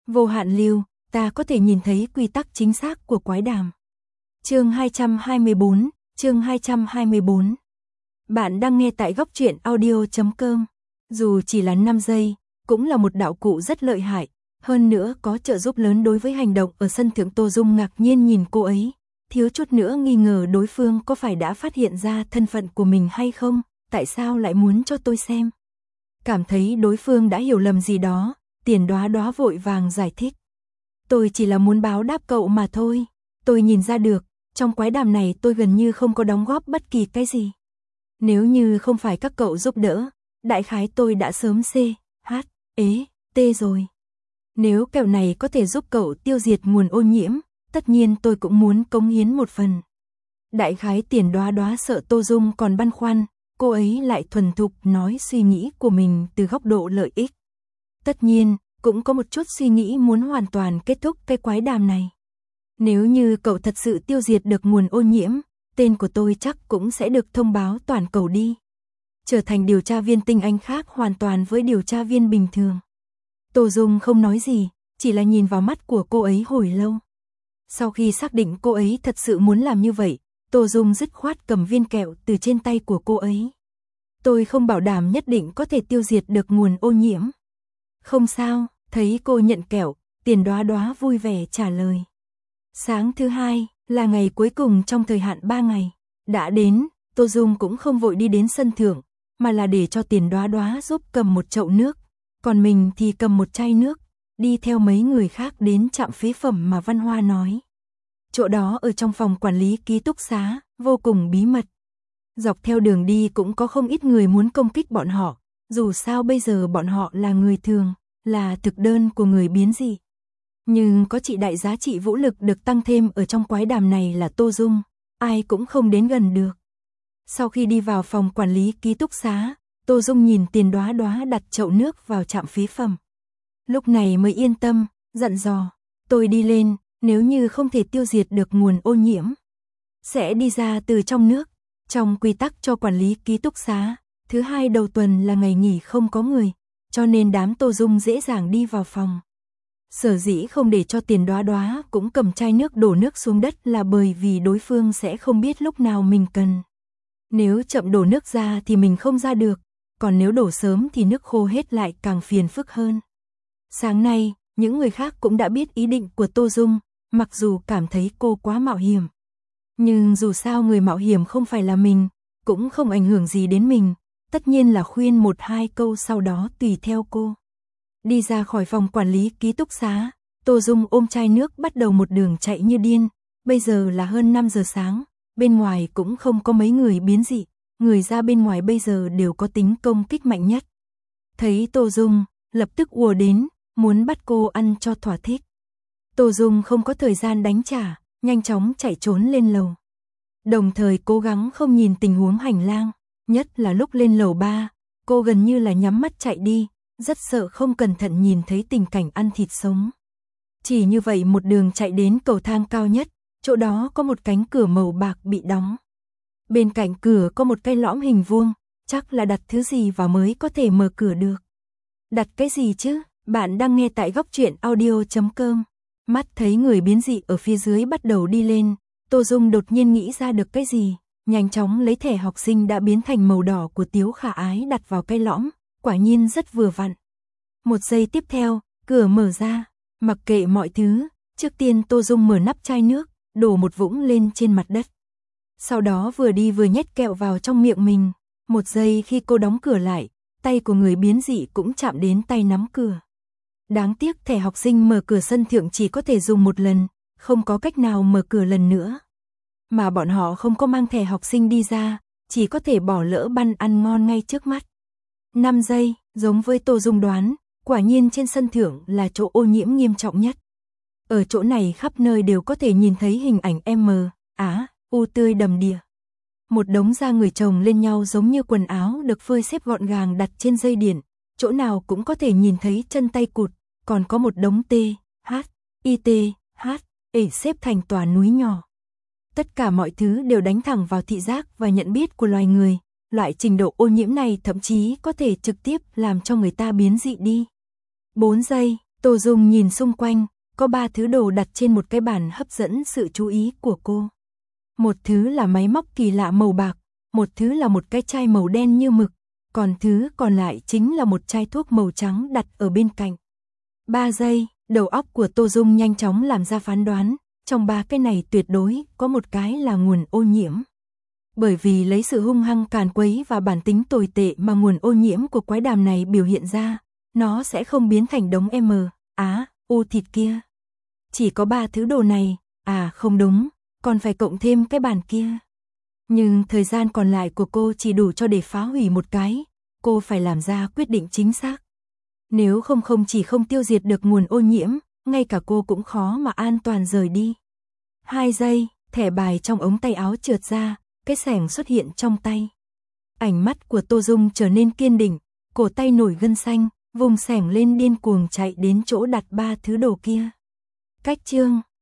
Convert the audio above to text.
Vô hạn lưu, ta có thể nhìn thấy quy tắc chính xác của quái đàm. Chương 224, chương 224. Bạn đang nghe tại góc truyện audio.com. Dù chỉ là 5 giây, cũng là một đạo cụ rất lợi hại, hơn nữa có trợ giúp lớn đối với hành động ở sân thượng. Tô Dung ngạc nhiên nhìn cô ấy, thiếu chút nữa nghi ngờ đối phương có phải đã phát hiện ra thân phận của mình hay không, tại sao lại muốn cho tôi xem. Cảm thấy đối phương đã hiểu lầm gì đó, Tiền Đóa Đóa vội vàng giải thích. Tôi chỉ là muốn báo đáp cậu mà thôi, tôi nhìn ra được, trong quái đàm này tôi gần như không có đóng góp bất kỳ cái gì. Nếu như không phải các cậu giúp đỡ, đại khái tôi đã sớm T rồi. Nếu kẹo này có thể giúp cậu tiêu diệt nguồn ô nhiễm, tất nhiên tôi cũng muốn cống hiến một phần. Đại khái Tiền Đóa Đóa sợ Tô Dung còn băn khoăn, cô ấy lại thuần thục nói suy nghĩ của mình từ góc độ lợi ích. Tất nhiên, cũng có một chút suy nghĩ muốn hoàn toàn kết thúc cái quái đàm này. Nếu như cậu thật sự tiêu diệt được nguồn ô nhiễm, tên của tôi chắc cũng sẽ được thông báo toàn cầu đi. Trở thành điều tra viên tinh anh khác hoàn toàn với điều tra viên bình thường. Tô Dung không nói gì, chỉ là nhìn vào mắt của cô ấy hồi lâu. Sau khi xác định cô ấy thật sự muốn làm như vậy, Tô Dung dứt khoát cầm viên kẹo từ trên tay của cô ấy. Tôi không bảo đảm nhất định có thể tiêu diệt được nguồn ô nhiễm. Không sao, thấy cô nhận kẹo, Tiền Đóa Đóa vui vẻ trả lời. Sáng thứ hai, là ngày cuối cùng trong thời hạn 3 ngày. Đã đến, Tô Dung cũng không vội đi đến sân thượng, mà là để cho Tiền Đóa Đóa giúp cầm một chậu nước. Còn mình thì cầm một chai nước, đi theo mấy người khác đến trạm phế phẩm mà Văn Hoa nói. Chỗ đó ở trong phòng quản lý ký túc xá, vô cùng bí mật. Dọc theo đường đi cũng có không ít người muốn công kích bọn họ, dù sao bây giờ bọn họ là người thường, là thực đơn của người biến dị. Nhưng có chị đại giá trị vũ lực được tăng thêm ở trong quái đàm này là Tô Dung, ai cũng không đến gần được. Sau khi đi vào phòng quản lý ký túc xá, Tô Dung nhìn Tiền Đóa Đóa đặt chậu nước vào trạm phế phẩm. Lúc này mới yên tâm, dặn dò, tôi đi lên, nếu như không thể tiêu diệt được nguồn ô nhiễm, sẽ đi ra từ trong nước. Trong quy tắc cho quản lý ký túc xá, thứ hai đầu tuần là ngày nghỉ không có người, cho nên đám Tô Dung dễ dàng đi vào phòng. Sở dĩ không để cho Tiền Đóa Đóa cũng cầm chai nước đổ nước xuống đất là bởi vì đối phương sẽ không biết lúc nào mình cần. Nếu chậm đổ nước ra thì mình không ra được, còn nếu đổ sớm thì nước khô hết lại càng phiền phức hơn. Sáng nay, những người khác cũng đã biết ý định của Tô Dung, mặc dù cảm thấy cô quá mạo hiểm. Nhưng dù sao người mạo hiểm không phải là mình, cũng không ảnh hưởng gì đến mình, tất nhiên là khuyên 1-2 câu sau đó tùy theo cô. Đi ra khỏi phòng quản lý ký túc xá, Tô Dung ôm chai nước bắt đầu một đường chạy như điên, bây giờ là hơn 5 giờ sáng, bên ngoài cũng không có mấy người biến dị, người ra bên ngoài bây giờ đều có tính công kích mạnh nhất. Thấy Tô Dung, lập tức ùa đến, muốn bắt cô ăn cho thỏa thích. Tô Dung không có thời gian đánh trả, nhanh chóng chạy trốn lên lầu. Đồng thời cố gắng không nhìn tình huống hành lang, nhất là lúc lên lầu 3, cô gần như là nhắm mắt chạy đi, rất sợ không cẩn thận nhìn thấy tình cảnh ăn thịt sống. Chỉ như vậy một đường chạy đến cầu thang cao nhất, chỗ đó có một cánh cửa màu bạc bị đóng. Bên cạnh cửa có một cái lõm hình vuông, chắc là đặt thứ gì vào mới có thể mở cửa được. Đặt cái gì chứ? Bạn đang nghe tại góc truyện audio.com. Mắt thấy người biến dị ở phía dưới bắt đầu đi lên, Tô Dung đột nhiên nghĩ ra được cái gì, nhanh chóng lấy thẻ học sinh đã biến thành màu đỏ của Tiếu Khả Ái đặt vào cái lõm, quả nhiên rất vừa vặn. Một giây tiếp theo, cửa mở ra, mặc kệ mọi thứ, trước tiên Tô Dung mở nắp chai nước, đổ một vũng lên trên mặt đất. Sau đó vừa đi vừa nhét kẹo vào trong miệng mình, một giây khi cô đóng cửa lại, tay của người biến dị cũng chạm đến tay nắm cửa. Đáng tiếc thẻ học sinh mở cửa sân thượng chỉ có thể dùng một lần, không có cách nào mở cửa lần nữa. Mà bọn họ không có mang thẻ học sinh đi ra, chỉ có thể bỏ lỡ băn ăn ngon ngay trước mắt. 5 giây, giống với Tô Dung đoán, quả nhiên trên sân thượng là chỗ ô nhiễm nghiêm trọng nhất. Ở chỗ này khắp nơi đều có thể nhìn thấy hình ảnh U tươi đầm đìa. Một đống da người chồng lên nhau giống như quần áo được phơi xếp gọn gàng đặt trên dây điện, chỗ nào cũng có thể nhìn thấy chân tay cụt, còn có một đống xếp thành tòa núi nhỏ. Tất cả mọi thứ đều đánh thẳng vào thị giác và nhận biết của loài người, loại trình độ ô nhiễm này thậm chí có thể trực tiếp làm cho người ta biến dị đi. 4 giây, Tô Dung nhìn xung quanh, có 3 thứ đồ đặt trên một cái bàn hấp dẫn sự chú ý của cô. Một thứ là máy móc kỳ lạ màu bạc, một thứ là một cái chai màu đen như mực, còn thứ còn lại chính là một chai thuốc màu trắng đặt ở bên cạnh. 3 giây, đầu óc của Tô Dung nhanh chóng làm ra phán đoán, trong 3 cái này tuyệt đối có một cái là nguồn ô nhiễm. Bởi vì lấy sự hung hăng càn quấy và bản tính tồi tệ mà nguồn ô nhiễm của quái đàm này biểu hiện ra, nó sẽ không biến thành đống u thịt kia. Chỉ có 3 thứ đồ này, không đúng, còn phải cộng thêm cái bàn kia. Nhưng thời gian còn lại của cô chỉ đủ cho để phá hủy một cái, cô phải làm ra quyết định chính xác. Nếu không chỉ không tiêu diệt được nguồn ô nhiễm, ngay cả cô cũng khó mà an toàn rời đi. 2 giây, thẻ bài trong ống tay áo trượt ra, cái xẻng xuất hiện trong tay. Ánh mắt của Tô Dung trở nên kiên định, cổ tay nổi gân xanh, vùng xẻng lên điên cuồng chạy đến chỗ đặt 3 thứ đồ kia. Cách chương